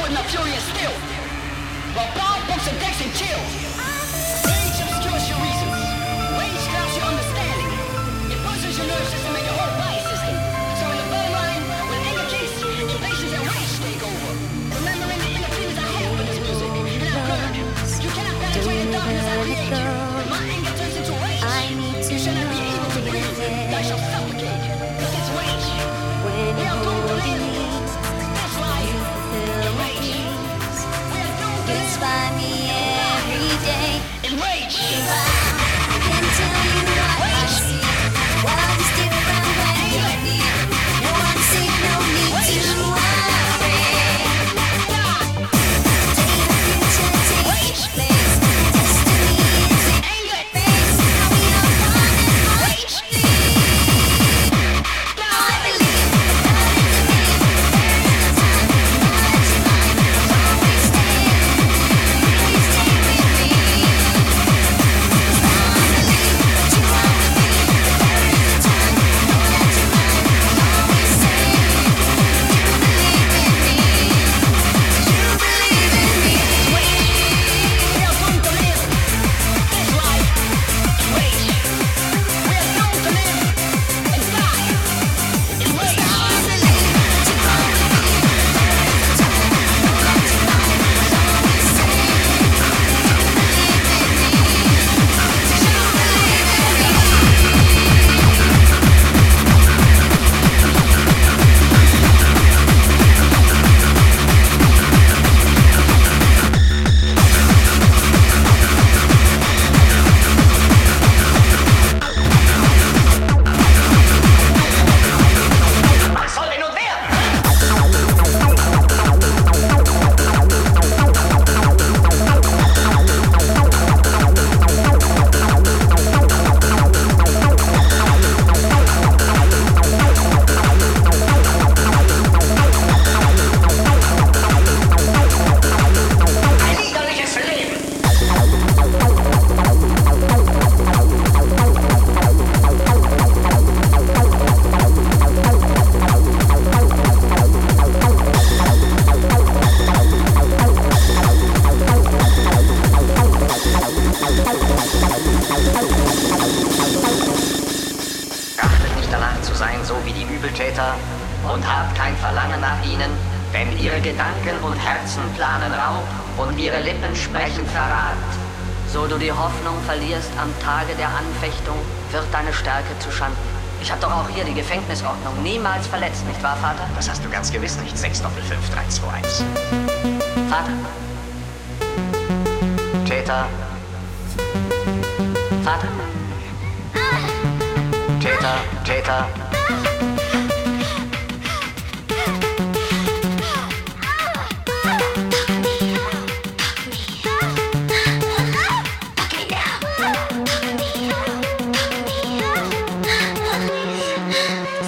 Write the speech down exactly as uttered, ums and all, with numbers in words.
but not furious still. While Bob bumps and decks and chill. Rage obscures your reasons. Rage clouds your understanding. It puzzles your nerve system and your whole body system. So in the bottom line, when anger kicks, impatience and rage take over. Remembering the inner feelings I have for this music. And I've learned, you cannot penetrate the darkness I create you. When my anger turns into rage, you shall not be able to breathe. Thou shalt suffocate. Cause it's rage. We are doomed to live. That's why the rage. We are doomed to live. Inspire me every day. In rage. I can tell you what I see. World is different when you're near. No one safe, no need to worry. Take the future, take its place. Destiny is in anger face. Now we are one and rage. I believe, but in the name, there is no time. Knowledge in mind, always stay. Please stay with me. Und habt kein Verlangen nach ihnen, denn ihre Gedanken und Herzen planen Raub und ihre Lippen sprechen Verrat. So du die Hoffnung verlierst am Tage der Anfechtung, wird deine Stärke zu Schanden. Ich hab doch auch hier die Gefängnisordnung niemals verletzt, nicht wahr, Vater? Das hast du ganz gewiss nicht. sechs Doppel fünf drei zwei eins. Vater? Täter? Vater? Täter, Täter?